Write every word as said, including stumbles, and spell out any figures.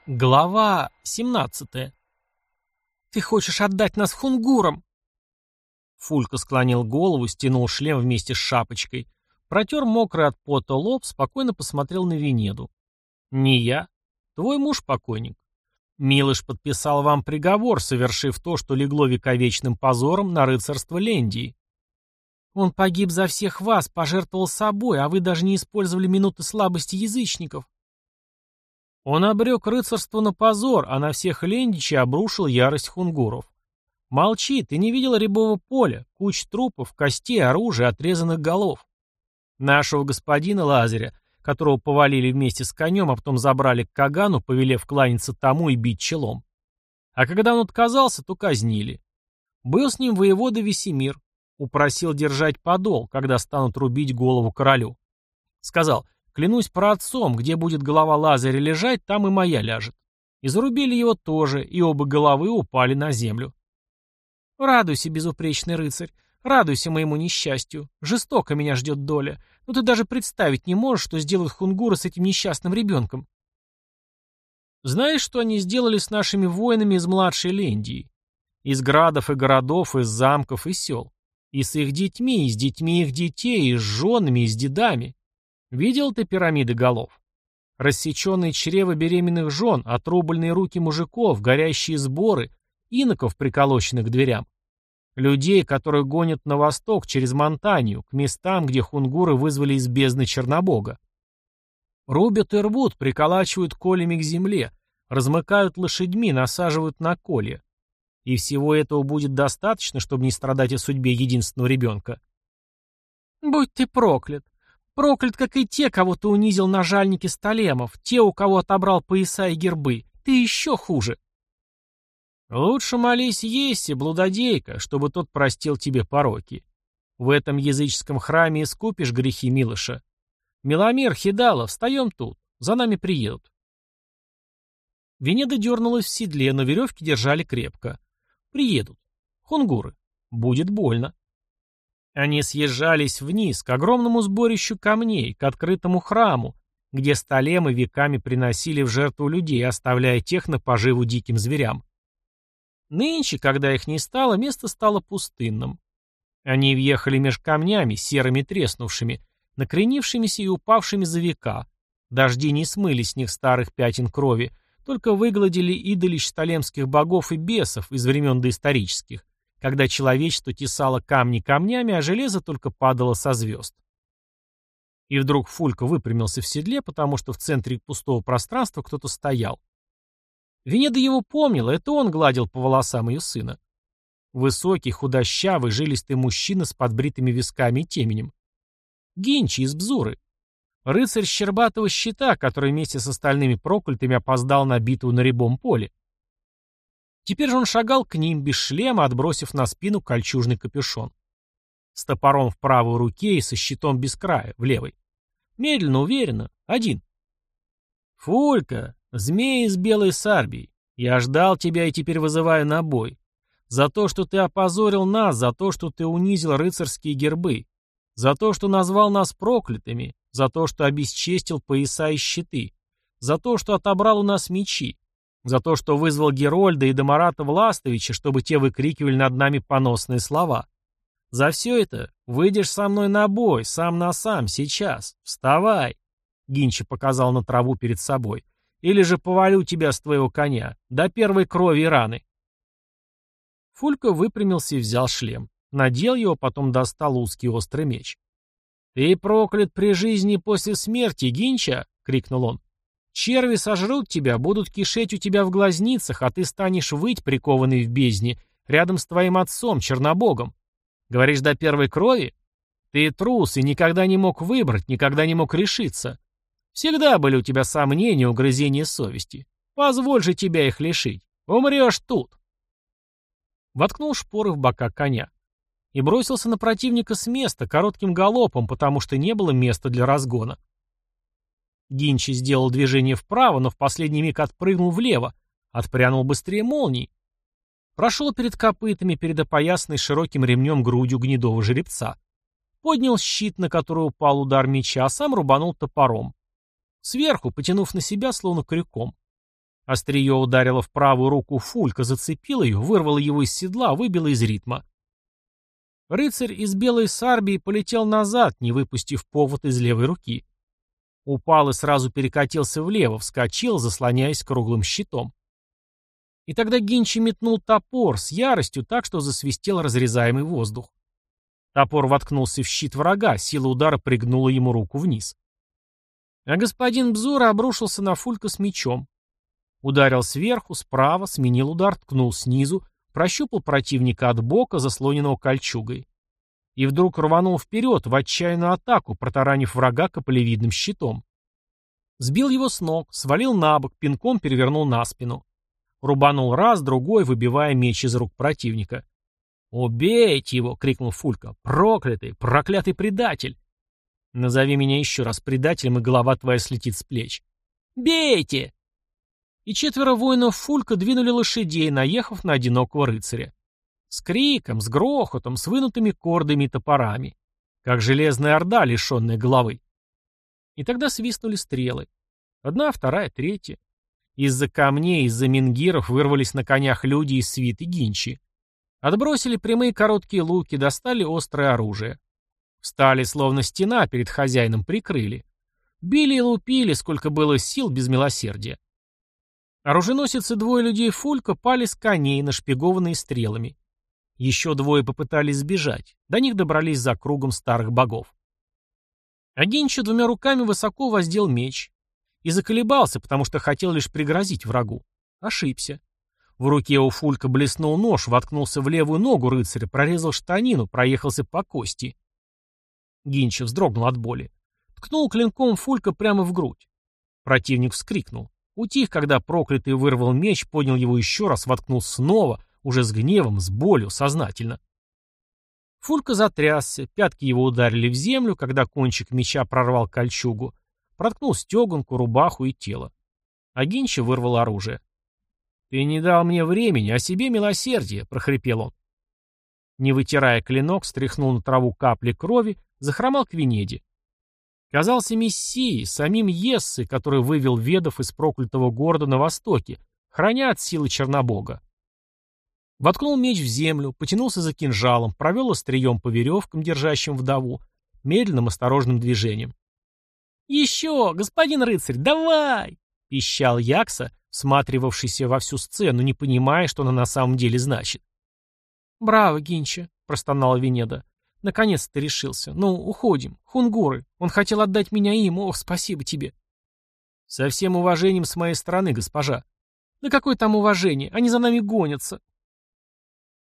Глава семнадцатая. «Ты хочешь отдать нас хунгурам?» Фулька склонил голову, стянул шлем вместе с шапочкой, протер мокрый от пота лоб, спокойно посмотрел на Венеду. «Не я. Твой муж покойник. Милош подписал вам приговор, совершив то, что легло вековечным позором на рыцарство Лендии. Он погиб за всех вас, пожертвовал собой, а вы даже не использовали минуты слабости язычников. Он обрек рыцарство на позор, а на всех лендичей обрушил ярость хунгуров. Молчи, ты не видел рябого поля, куч трупов, костей, оружия, отрезанных голов. Нашего господина Лазаря, которого повалили вместе с конем, а потом забрали к Кагану, повелев кланяться тому и бить челом. А когда он отказался, то казнили. Был с ним воевода Весемир, упросил держать подол, когда станут рубить голову королю. Сказал: клянусь праотцом, где будет голова Лазаря лежать, там и моя ляжет. И зарубили его тоже, и оба головы упали на землю. Радуйся, безупречный рыцарь, радуйся моему несчастью. Жестоко меня ждет доля, но ты даже представить не можешь, что сделают хунгуры с этим несчастным ребенком. Знаешь, что они сделали с нашими воинами из младшей Лендии? Из градов и городов, из замков и сел. И с их детьми, и с детьми их детей, и с женами, и с дедами. Видел ты пирамиды голов? Рассеченные чрева беременных жен, отрубленные руки мужиков, горящие сборы, иноков, приколоченных к дверям. Людей, которых гонят на восток через Монтанию, к местам, где хунгуры вызвали из бездны Чернобога. Рубят и рвут, приколачивают колями к земле, размыкают лошадьми, насаживают на колья. И всего этого будет достаточно, чтобы не страдать о судьбе единственного ребенка. Будь ты проклят! Проклят, как и те, кого ты унизил на жальнике Столемов, те, у кого отобрал пояса и гербы. Ты еще хуже. Лучше молись Ессе, блудодейка, чтобы тот простил тебе пороки. В этом языческом храме искупишь грехи Милоша. Миломир, Хидала, встаем тут, за нами приедут. Венеда дернулась в седле, но веревки держали крепко. Приедут. Хунгуры. Будет больно. Они съезжались вниз, к огромному сборищу камней, к открытому храму, где столемы веками приносили в жертву людей, оставляя тех на поживу диким зверям. Нынче, когда их не стало, место стало пустынным. Они въехали меж камнями, серыми треснувшими, накренившимися и упавшими за века. Дожди не смыли с них старых пятен крови, только выгладили идолищ столемских богов и бесов из времен доисторических, когда человечество тесало камни камнями, а железо только падало со звезд. И вдруг Фулька выпрямился в седле, потому что в центре пустого пространства кто-то стоял. Венеда его помнила, это он гладил по волосам ее сына. Высокий, худощавый, жилистый мужчина с подбритыми висками и теменем. Гинчи из Бзуры. Рыцарь щербатого щита, который вместе с остальными проклятыми опоздал на битву на Рябом поле. Теперь же он шагал к ним, без шлема, отбросив на спину кольчужный капюшон. С топором в правой руке и со щитом без края, в левой. Медленно, уверенно, один. «Фулька, змей из белой сарбии, я ждал тебя и теперь вызываю на бой. За то, что ты опозорил нас, за то, что ты унизил рыцарские гербы, за то, что назвал нас проклятыми, за то, что обесчестил пояса и щиты, за то, что отобрал у нас мечи, за то, что вызвал Герольда и Домарата Властовича, чтобы те выкрикивали над нами поносные слова. За все это выйдешь со мной на бой, сам на сам, сейчас. Вставай!» Гинчи показал на траву перед собой. «Или же повалю тебя с твоего коня, до первой крови и раны». Фулька выпрямился и взял шлем. Надел его, потом достал узкий острый меч. «Ты проклят при жизни и после смерти, Гинча!» — крикнул он. «Черви сожрут тебя, будут кишеть у тебя в глазницах, а ты станешь выть, прикованный в бездне, рядом с твоим отцом, Чернобогом. Говоришь, до первой крови? Ты трус и никогда не мог выбрать, никогда не мог решиться. Всегда были у тебя сомнения, угрызения совести. Позволь же тебя их лишить. Умрешь тут!» Воткнул шпоры в бока коня. И бросился на противника с места, коротким галопом, потому что не было места для разгона. Гинчи сделал движение вправо, но в последний миг отпрыгнул влево, отпрянул быстрее молнии. Прошел перед копытами, перед опоясанной широким ремнем грудью гнедого жеребца. Поднял щит, на который упал удар меча, а сам рубанул топором. Сверху, потянув на себя, словно крюком. Острие ударило в правую руку Фулька, зацепило ее, вырвало его из седла, выбило из ритма. Рыцарь из белой сарбии полетел назад, не выпустив повод из левой руки. Упал и сразу перекатился влево, вскочил, заслоняясь круглым щитом. И тогда Гинчи метнул топор с яростью так, что засвистел разрезаемый воздух. Топор воткнулся в щит врага, сила удара пригнула ему руку вниз. А господин Бзура обрушился на Фулька с мечом. Ударил сверху, справа, сменил удар, ткнул снизу, прощупал противника от бока, заслоненного кольчугой. И вдруг рванул вперед, в отчаянную атаку, протаранив врага копылевидным щитом. Сбил его с ног, свалил на бок, пинком перевернул на спину. Рубанул раз, другой, выбивая меч из рук противника. «Убейте его!» — крикнул Фулька. «Проклятый, проклятый предатель!» «Назови меня еще раз предателем, и голова твоя слетит с плеч». «Бейте!» И четверо воинов Фулька двинули лошадей, наехав на одинокого рыцаря. С криком, с грохотом, с вынутыми кордами и топорами. Как железная орда, лишенная головы. И тогда свистнули стрелы. Одна, вторая, третья. Из-за камней, из-за менгиров вырвались на конях люди из свиты Гинчи. Отбросили прямые короткие луки, достали острое оружие. Встали, словно стена, перед хозяином прикрыли. Били и лупили, сколько было сил, без милосердия. Оруженосец и двое людей Фулька пали с коней, нашпигованные стрелами. Еще двое попытались сбежать. До них добрались за кругом старых богов. А Гинчи двумя руками высоко воздел меч. И заколебался, потому что хотел лишь пригрозить врагу. Ошибся. В руке у Фулька блеснул нож, воткнулся в левую ногу рыцаря, прорезал штанину, проехался по кости. Гинчи вздрогнул от боли. Ткнул клинком Фулька прямо в грудь. Противник вскрикнул. Утих, когда проклятый вырвал меч, поднял его еще раз, воткнул снова, уже с гневом, с болью, сознательно. Фулька затрясся, пятки его ударили в землю, когда кончик меча прорвал кольчугу, проткнул стегунку, рубаху и тело. А Гинчи вырвал оружие. «Ты не дал мне времени, а себе милосердие», — прохрипел он. Не вытирая клинок, стряхнул на траву капли крови, захромал к Венеде. Казался мессией, самим Ессой, который вывел ведов из проклятого города на востоке, храня от силы Чернобога. Воткнул меч в землю, потянулся за кинжалом, провел острием по веревкам, держащим вдову, медленным осторожным движением. «Еще, господин рыцарь, давай!» — пищал Якса, всматривавшийся во всю сцену, не понимая, что она на самом деле значит. «Браво, Гинча!» — простонала Венеда. «Наконец-то ты решился. Ну, уходим. Хунгуры. Он хотел отдать меня им. Ох, спасибо тебе». «Со всем уважением с моей стороны, госпожа». «Да какое там уважение? Они за нами гонятся».